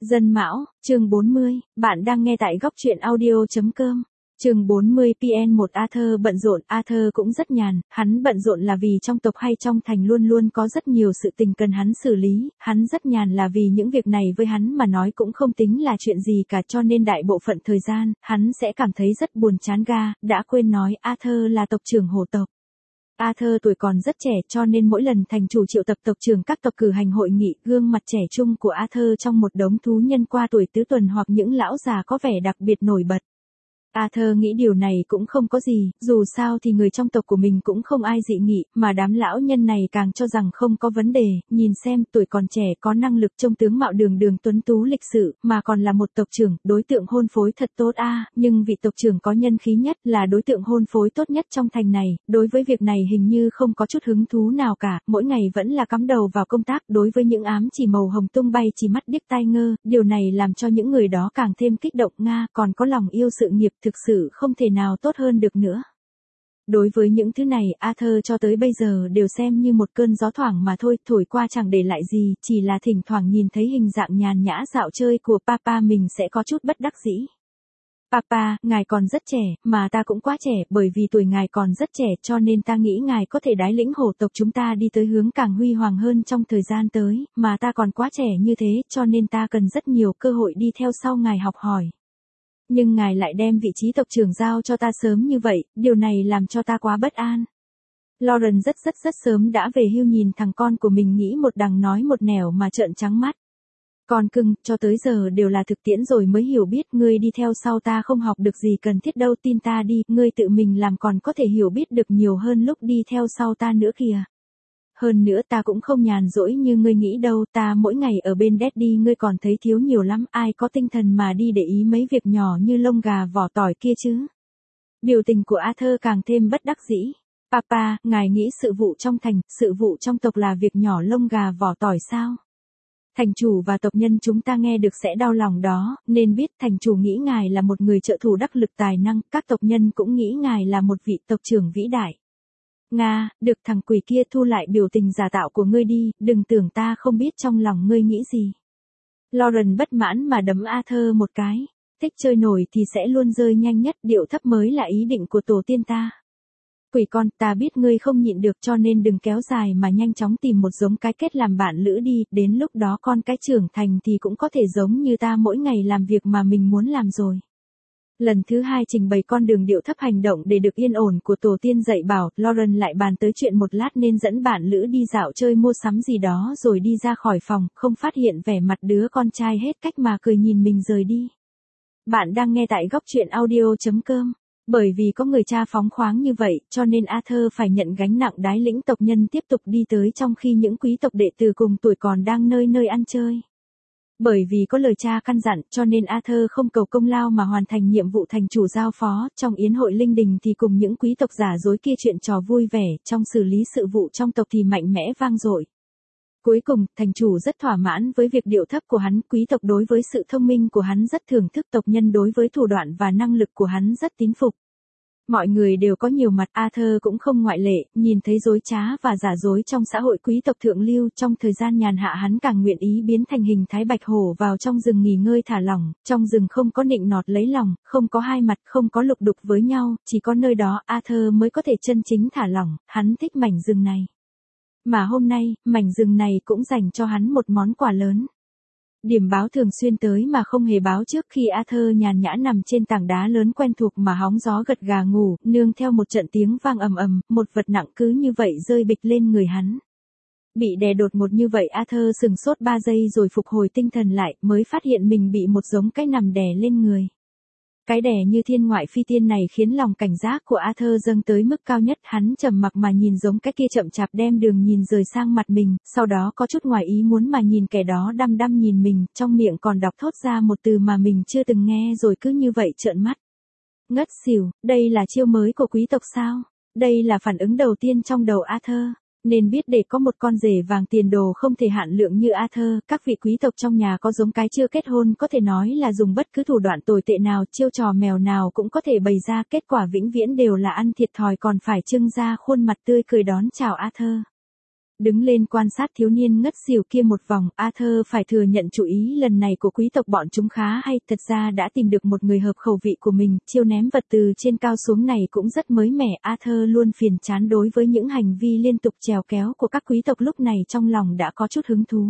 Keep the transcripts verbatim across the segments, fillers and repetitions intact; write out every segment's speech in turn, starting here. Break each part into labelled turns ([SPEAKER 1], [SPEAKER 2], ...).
[SPEAKER 1] Dân Mão, chương bốn mươi, bạn đang nghe tại góc truyện audio.com. Chương bốn mươi pê en một Arthur bận rộn, Arthur cũng rất nhàn, hắn bận rộn là vì trong tộc hay trong thành luôn luôn có rất nhiều sự tình cần hắn xử lý, hắn rất nhàn là vì những việc này với hắn mà nói cũng không tính là chuyện gì cả, cho nên đại bộ phận thời gian, hắn sẽ cảm thấy rất buồn chán ga, đã quên nói Arthur là tộc trưởng hổ tộc. Arthur tuổi còn rất trẻ cho nên mỗi lần thành chủ triệu tập tộc trưởng các tộc cử hành hội nghị, gương mặt trẻ trung của Arthur trong một đống thú nhân qua tuổi tứ tuần hoặc những lão già có vẻ đặc biệt nổi bật. Arthur nghĩ điều này cũng không có gì, dù sao thì người trong tộc của mình cũng không ai dị nghị, mà đám lão nhân này càng cho rằng không có vấn đề, nhìn xem tuổi còn trẻ có năng lực, trông tướng mạo đường đường tuấn tú lịch sự, mà còn là một tộc trưởng, đối tượng hôn phối thật tốt a, à, nhưng vị tộc trưởng có nhân khí nhất là đối tượng hôn phối tốt nhất trong thành này, đối với việc này hình như không có chút hứng thú nào cả, mỗi ngày vẫn là cắm đầu vào công tác, đối với những ám chỉ màu hồng tung bay chỉ mắt điếc tai ngơ, điều này làm cho những người đó càng thêm kích động, nga còn có lòng yêu sự nghiệp, thực sự không thể nào tốt hơn được nữa. Đối với những thứ này, Arthur cho tới bây giờ đều xem như một cơn gió thoảng mà thôi, thổi qua chẳng để lại gì, chỉ là thỉnh thoảng nhìn thấy hình dạng nhàn nhã dạo chơi của papa mình sẽ có chút bất đắc dĩ. Papa, ngài còn rất trẻ, mà ta cũng quá trẻ, bởi vì tuổi ngài còn rất trẻ cho nên ta nghĩ ngài có thể đái lĩnh hổ tộc chúng ta đi tới hướng càng huy hoàng hơn trong thời gian tới, mà ta còn quá trẻ như thế cho nên ta cần rất nhiều cơ hội đi theo sau ngài học hỏi. Nhưng ngài lại đem vị trí tộc trưởng giao cho ta sớm như vậy, điều này làm cho ta quá bất an. Lauren rất rất rất sớm đã về hưu, nhìn thằng con của mình nghĩ một đằng nói một nẻo mà trợn trắng mắt. Con cưng, cho tới giờ đều là thực tiễn rồi mới hiểu biết, ngươi đi theo sau ta không học được gì cần thiết đâu, tin ta đi, ngươi tự mình làm còn có thể hiểu biết được nhiều hơn lúc đi theo sau ta nữa kìa. Hơn nữa ta cũng không nhàn rỗi như ngươi nghĩ đâu, ta mỗi ngày ở bên Daddy ngươi còn thấy thiếu nhiều lắm, ai có tinh thần mà đi để ý mấy việc nhỏ như lông gà vỏ tỏi kia chứ. Biểu tình của Arthur càng thêm bất đắc dĩ. Papa, ngài nghĩ sự vụ trong thành, sự vụ trong tộc là việc nhỏ lông gà vỏ tỏi sao? Thành chủ và tộc nhân chúng ta nghe được sẽ đau lòng đó, nên biết thành chủ nghĩ ngài là một người trợ thủ đắc lực tài năng, các tộc nhân cũng nghĩ ngài là một vị tộc trưởng vĩ đại. Nga, được, thằng quỷ kia thu lại biểu tình giả tạo của ngươi đi, đừng tưởng ta không biết trong lòng ngươi nghĩ gì. Lauren bất mãn mà đấm Arthur một cái, thích chơi nổi thì sẽ luôn rơi nhanh nhất, điệu thấp mới là ý định của tổ tiên ta. Quỷ con, ta biết ngươi không nhịn được cho nên đừng kéo dài mà nhanh chóng tìm một giống cái kết làm bạn lữ đi, đến lúc đó con cái trưởng thành thì cũng có thể giống như ta mỗi ngày làm việc mà mình muốn làm rồi. Lần thứ hai trình bày con đường điệu thấp hành động để được yên ổn của tổ tiên dạy bảo, Lauren lại bàn tới chuyện một lát nên dẫn bạn lữ đi dạo chơi mua sắm gì đó rồi đi ra khỏi phòng, không phát hiện vẻ mặt đứa con trai hết cách mà cười nhìn mình rời đi. Bạn đang nghe tại góc truyện audio.com. Bởi vì có người cha phóng khoáng như vậy, cho nên Arthur phải nhận gánh nặng đái lĩnh tộc nhân tiếp tục đi tới trong khi những quý tộc đệ tử cùng tuổi còn đang nơi nơi ăn chơi. Bởi vì có lời cha căn dặn cho nên Arthur không cầu công lao mà hoàn thành nhiệm vụ thành chủ giao phó, trong yến hội linh đình thì cùng những quý tộc giả dối kia chuyện trò vui vẻ, trong xử lý sự vụ trong tộc thì mạnh mẽ vang dội. Cuối cùng, thành chủ rất thỏa mãn với việc điệu thấp của hắn, quý tộc đối với sự thông minh của hắn rất thưởng thức, tộc nhân đối với thủ đoạn và năng lực của hắn rất tín phục. Mọi người đều có nhiều mặt, Arthur cũng không ngoại lệ, nhìn thấy dối trá và giả dối trong xã hội quý tộc thượng lưu, trong thời gian nhàn hạ hắn càng nguyện ý biến thành hình thái bạch hổ vào trong rừng nghỉ ngơi thả lỏng, trong rừng không có nịnh nọt lấy lòng, không có hai mặt, không có lục đục với nhau, chỉ có nơi đó Arthur mới có thể chân chính thả lỏng, hắn thích mảnh rừng này. Mà hôm nay, mảnh rừng này cũng dành cho hắn một món quà lớn. Điểm báo thường xuyên tới mà không hề báo trước, khi Arthur nhàn nhã nằm trên tảng đá lớn quen thuộc mà hóng gió gật gà ngủ, nương theo một trận tiếng vang ầm ầm, một vật nặng cứ như vậy rơi bịch lên người hắn. Bị đè đột ngột như vậy Arthur sừng sốt ba giây rồi phục hồi tinh thần lại, mới phát hiện mình bị một giống cái nằm đè lên người. Cái đè như thiên ngoại phi tiên này khiến lòng cảnh giác của Arthur dâng tới mức cao nhất, hắn trầm mặc mà nhìn giống cái kia chậm chạp đem đường nhìn rời sang mặt mình, sau đó có chút ngoài ý muốn mà nhìn kẻ đó đăm đăm nhìn mình, trong miệng còn đọc thốt ra một từ mà mình chưa từng nghe rồi cứ như vậy trợn mắt. Ngất xỉu, đây là chiêu mới của quý tộc sao? Đây là phản ứng đầu tiên trong đầu Arthur. Nên biết để có một con rể vàng tiền đồ không thể hạn lượng như Arthur, các vị quý tộc trong nhà có giống cái chưa kết hôn có thể nói là dùng bất cứ thủ đoạn tồi tệ nào, chiêu trò mèo nào cũng có thể bày ra, kết quả vĩnh viễn đều là ăn thiệt thòi, còn phải trưng ra khuôn mặt tươi cười đón chào Arthur. Đứng lên quan sát thiếu niên ngất xỉu kia một vòng, Arthur phải thừa nhận chủ ý lần này của quý tộc bọn chúng khá hay, thật ra đã tìm được một người hợp khẩu vị của mình, chiêu ném vật từ trên cao xuống này cũng rất mới mẻ, Arthur luôn phiền chán đối với những hành vi liên tục trèo kéo của các quý tộc lúc này trong lòng đã có chút hứng thú.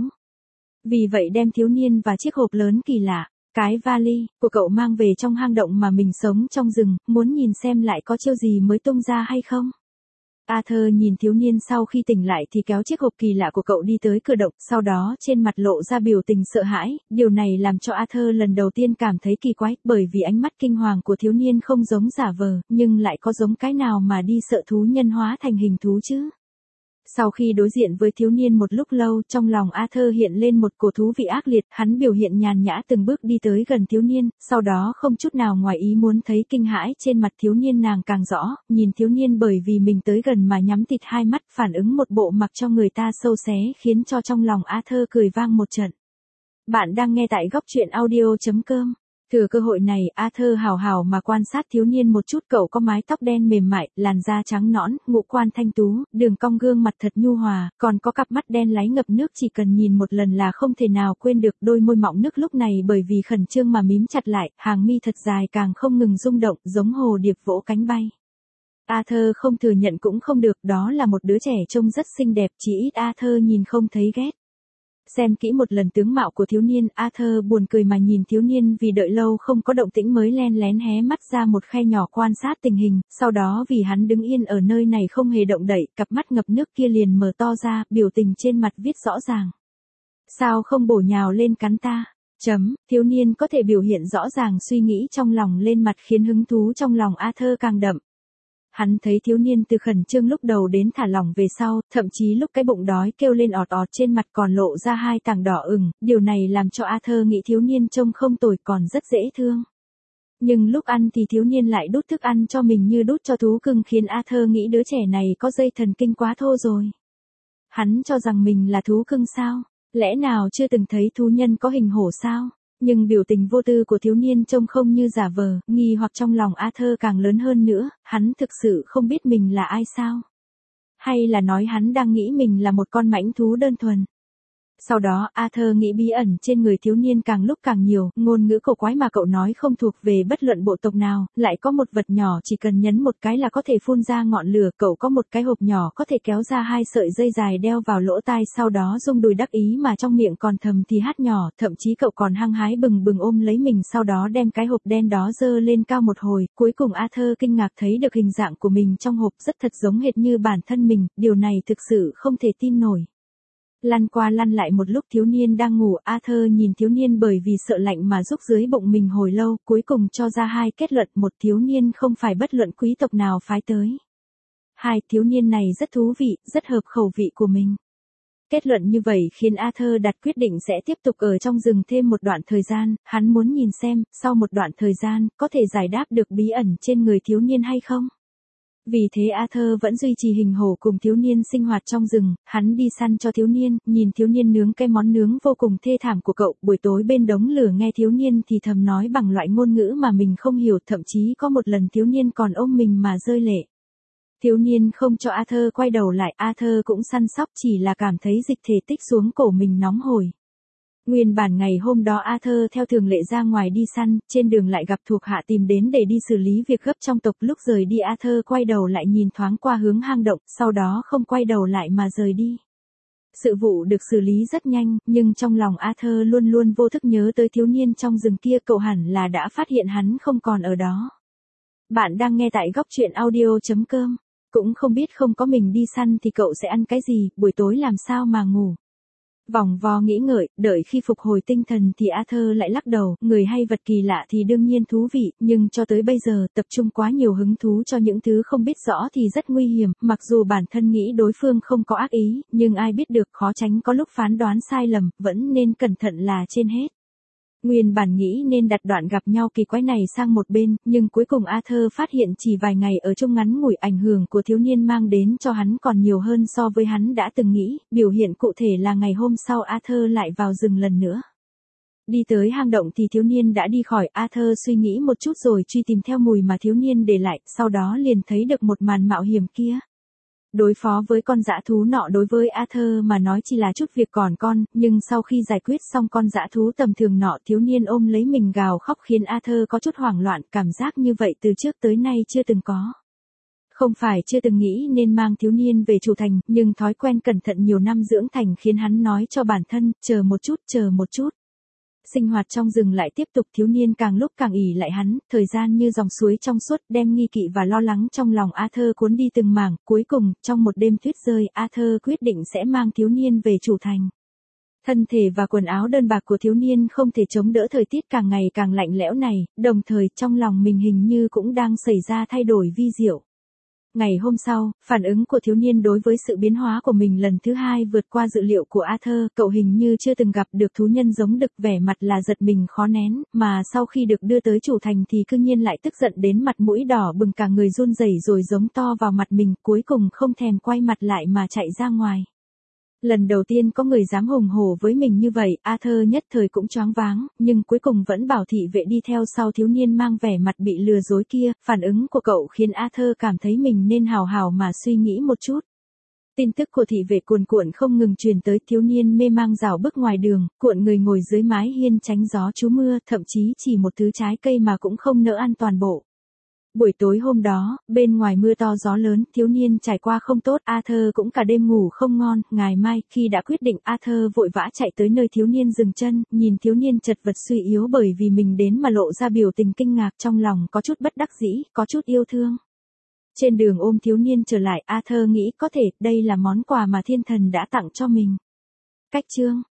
[SPEAKER 1] Vì vậy đem thiếu niên và chiếc hộp lớn kỳ lạ, cái vali của cậu mang về trong hang động mà mình sống trong rừng, muốn nhìn xem lại có chiêu gì mới tung ra hay không. Arthur nhìn thiếu niên sau khi tỉnh lại thì kéo chiếc hộp kỳ lạ của cậu đi tới cửa động, sau đó trên mặt lộ ra biểu tình sợ hãi, điều này làm cho Arthur lần đầu tiên cảm thấy kỳ quái, bởi vì ánh mắt kinh hoàng của thiếu niên không giống giả vờ, nhưng lại có giống cái nào mà đi sợ thú nhân hóa thành hình thú chứ. Sau khi đối diện với thiếu niên một lúc lâu, trong lòng Arthur hiện lên một cổ thú vị ác liệt, hắn biểu hiện nhàn nhã từng bước đi tới gần thiếu niên, sau đó không chút nào ngoài ý muốn thấy kinh hãi trên mặt thiếu niên nàng càng rõ, nhìn thiếu niên bởi vì mình tới gần mà nhắm tịt hai mắt, phản ứng một bộ mặc cho người ta sâu xé khiến cho trong lòng Arthur cười vang một trận. Bạn đang nghe tại góc truyện audio chấm com. Thừa cơ hội này, Arthur hào hào mà quan sát thiếu niên một chút, cậu có mái tóc đen mềm mại, làn da trắng nõn, ngũ quan thanh tú, đường cong gương mặt thật nhu hòa, còn có cặp mắt đen láy ngập nước chỉ cần nhìn một lần là không thể nào quên được, đôi môi mọng nước lúc này bởi vì khẩn trương mà mím chặt lại, hàng mi thật dài càng không ngừng rung động, giống hồ điệp vỗ cánh bay. Arthur không thừa nhận cũng không được, đó là một đứa trẻ trông rất xinh đẹp, chỉ ít Arthur nhìn không thấy ghét. Xem kỹ một lần tướng mạo của thiếu niên, Arthur buồn cười mà nhìn thiếu niên vì đợi lâu không có động tĩnh mới len lén hé mắt ra một khe nhỏ quan sát tình hình, sau đó vì hắn đứng yên ở nơi này không hề động đậy, cặp mắt ngập nước kia liền mở to ra, biểu tình trên mặt viết rõ ràng. Sao không bổ nhào lên cắn ta? Chấm, thiếu niên có thể biểu hiện rõ ràng suy nghĩ trong lòng lên mặt khiến hứng thú trong lòng Arthur càng đậm. Hắn thấy thiếu niên từ khẩn trương lúc đầu đến thả lỏng về sau, thậm chí lúc cái bụng đói kêu lên ọt ọt trên mặt còn lộ ra hai tảng đỏ ửng, điều này làm cho Arthur nghĩ thiếu niên trông không tồi còn rất dễ thương. Nhưng lúc ăn thì thiếu niên lại đút thức ăn cho mình như đút cho thú cưng khiến Arthur nghĩ đứa trẻ này có dây thần kinh quá thô rồi. Hắn cho rằng mình là thú cưng sao? Lẽ nào chưa từng thấy thú nhân có hình hổ sao? Nhưng biểu tình vô tư của thiếu niên trông không như giả vờ, nghi hoặc trong lòng Arthur càng lớn hơn nữa, hắn thực sự không biết mình là ai sao? Hay là nói hắn đang nghĩ mình là một con mãnh thú đơn thuần? Sau đó, Arthur nghĩ bí ẩn trên người thiếu niên càng lúc càng nhiều, ngôn ngữ cổ quái mà cậu nói không thuộc về bất luận bộ tộc nào, lại có một vật nhỏ chỉ cần nhấn một cái là có thể phun ra ngọn lửa, cậu có một cái hộp nhỏ có thể kéo ra hai sợi dây dài đeo vào lỗ tai, sau đó rung đùi đắc ý mà trong miệng còn thầm thì hát nhỏ, thậm chí cậu còn hăng hái bừng bừng ôm lấy mình, sau đó đem cái hộp đen đó giơ lên cao một hồi, cuối cùng Arthur kinh ngạc thấy được hình dạng của mình trong hộp rất thật giống hệt như bản thân mình, điều này thực sự không thể tin nổi. Lăn qua lăn lại một lúc thiếu niên đang ngủ, Arthur nhìn thiếu niên bởi vì sợ lạnh mà rúc dưới bụng mình hồi lâu, cuối cùng cho ra hai kết luận, một thiếu niên không phải bất luận quý tộc nào phái tới. Hai, thiếu niên này rất thú vị, rất hợp khẩu vị của mình. Kết luận như vậy khiến Arthur đặt quyết định sẽ tiếp tục ở trong rừng thêm một đoạn thời gian, hắn muốn nhìn xem, sau một đoạn thời gian, có thể giải đáp được bí ẩn trên người thiếu niên hay không. Vì thế Arthur vẫn duy trì hình hổ cùng thiếu niên sinh hoạt trong rừng, hắn đi săn cho thiếu niên, nhìn thiếu niên nướng cái món nướng vô cùng thê thảm của cậu, buổi tối bên đống lửa nghe thiếu niên thì thầm nói bằng loại ngôn ngữ mà mình không hiểu, thậm chí có một lần thiếu niên còn ôm mình mà rơi lệ. Thiếu niên không cho Arthur quay đầu lại, Arthur cũng săn sóc chỉ là cảm thấy dịch thể tích xuống cổ mình nóng hổi. Nguyên bản ngày hôm đó Arthur theo thường lệ ra ngoài đi săn, trên đường lại gặp thuộc hạ tìm đến để đi xử lý việc gấp trong tộc, lúc rời đi Arthur quay đầu lại nhìn thoáng qua hướng hang động, sau đó không quay đầu lại mà rời đi. Sự vụ được xử lý rất nhanh, nhưng trong lòng Arthur luôn luôn vô thức nhớ tới thiếu niên trong rừng kia, cậu hẳn là đã phát hiện hắn không còn ở đó. Bạn đang nghe tại góc truyện audio chấm com. Cũng không biết không có mình đi săn thì cậu sẽ ăn cái gì, buổi tối làm sao mà ngủ. Vòng vo nghĩ ngợi, đợi khi phục hồi tinh thần thì Arthur lại lắc đầu, người hay vật kỳ lạ thì đương nhiên thú vị, nhưng cho tới bây giờ tập trung quá nhiều hứng thú cho những thứ không biết rõ thì rất nguy hiểm, mặc dù bản thân nghĩ đối phương không có ác ý, nhưng ai biết được, khó tránh có lúc phán đoán sai lầm, vẫn nên cẩn thận là trên hết. Nguyên bản nghĩ nên đặt đoạn gặp nhau kỳ quái này sang một bên, nhưng cuối cùng Arthur phát hiện chỉ vài ngày ở chung ngắn ngủi ảnh hưởng của thiếu niên mang đến cho hắn còn nhiều hơn so với hắn đã từng nghĩ, biểu hiện cụ thể là ngày hôm sau Arthur lại vào rừng lần nữa. Đi tới hang động thì thiếu niên đã đi khỏi, Arthur suy nghĩ một chút rồi truy tìm theo mùi mà thiếu niên để lại, sau đó liền thấy được một màn mạo hiểm kia. Đối phó với con dã thú nọ đối với Arthur mà nói chỉ là chút việc còn con, nhưng sau khi giải quyết xong con dã thú tầm thường nọ, thiếu niên ôm lấy mình gào khóc khiến Arthur có chút hoảng loạn, cảm giác như vậy từ trước tới nay chưa từng có. Không phải chưa từng nghĩ nên mang thiếu niên về chủ thành, nhưng thói quen cẩn thận nhiều năm dưỡng thành khiến hắn nói cho bản thân, chờ một chút, chờ một chút. Sinh hoạt trong rừng lại tiếp tục, thiếu niên càng lúc càng ỷ lại hắn, thời gian như dòng suối trong suốt đem nghi kỵ và lo lắng trong lòng Arthur cuốn đi từng mảng, cuối cùng, trong một đêm tuyết rơi, Arthur quyết định sẽ mang thiếu niên về chủ thành. Thân thể và quần áo đơn bạc của thiếu niên không thể chống đỡ thời tiết càng ngày càng lạnh lẽo này, đồng thời trong lòng mình hình như cũng đang xảy ra thay đổi vi diệu. Ngày hôm sau, phản ứng của thiếu niên đối với sự biến hóa của mình lần thứ hai vượt qua dự liệu của Arthur, cậu hình như chưa từng gặp được thú nhân giống đực, vẻ mặt là giật mình khó nén, mà sau khi được đưa tới chủ thành thì cư nhiên lại tức giận đến mặt mũi đỏ bừng cả người run rẩy rồi giống to vào mặt mình, cuối cùng không thèm quay mặt lại mà chạy ra ngoài. Lần đầu tiên có người dám hùng hổ với mình như vậy, Arthur nhất thời cũng choáng váng, nhưng cuối cùng vẫn bảo thị vệ đi theo sau thiếu niên mang vẻ mặt bị lừa dối kia, phản ứng của cậu khiến Arthur cảm thấy mình nên hào hào mà suy nghĩ một chút. Tin tức của thị vệ cuồn cuộn không ngừng truyền tới, thiếu niên mê mang rảo bước ngoài đường, cuộn người ngồi dưới mái hiên tránh gió trú mưa, thậm chí chỉ một thứ trái cây mà cũng không nỡ ăn toàn bộ. Buổi tối hôm đó, bên ngoài mưa to gió lớn, thiếu niên trải qua không tốt, Arthur cũng cả đêm ngủ không ngon, ngày mai, khi đã quyết định, Arthur vội vã chạy tới nơi thiếu niên dừng chân, nhìn thiếu niên chật vật suy yếu bởi vì mình đến mà lộ ra biểu tình kinh ngạc, trong lòng có chút bất đắc dĩ, có chút yêu thương. Trên đường ôm thiếu niên trở lại, Arthur nghĩ có thể, đây là món quà mà thiên thần đã tặng cho mình. Cách chương